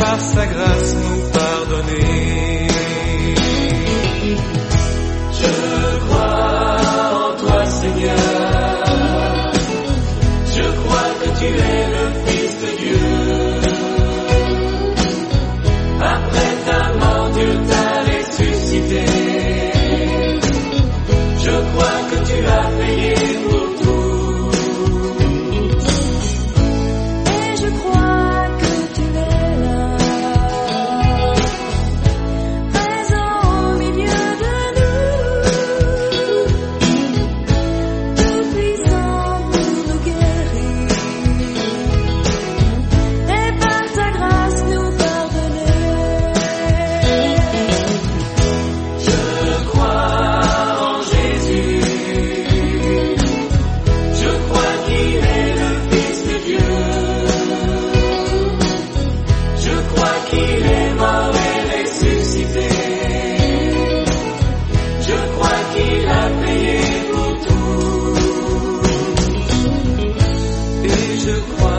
par sa grâce nous pardonner. Je crois en toi, Seigneur. Je crois que tu es le Fils de Dieu. Après ta mort, Dieu t'a ressuscité. Je crois que tu as payé pour tout. Et je crois que tu es là, présent au milieu de nous, tout puissant pour nous guérir, et par ta grâce nous pardonner. Je crois en Jésus. Je crois qu'il est le Fils de Dieu. Je crois qu'il est mort et ressuscité. Je crois qu'il a payé pour tout. Et je crois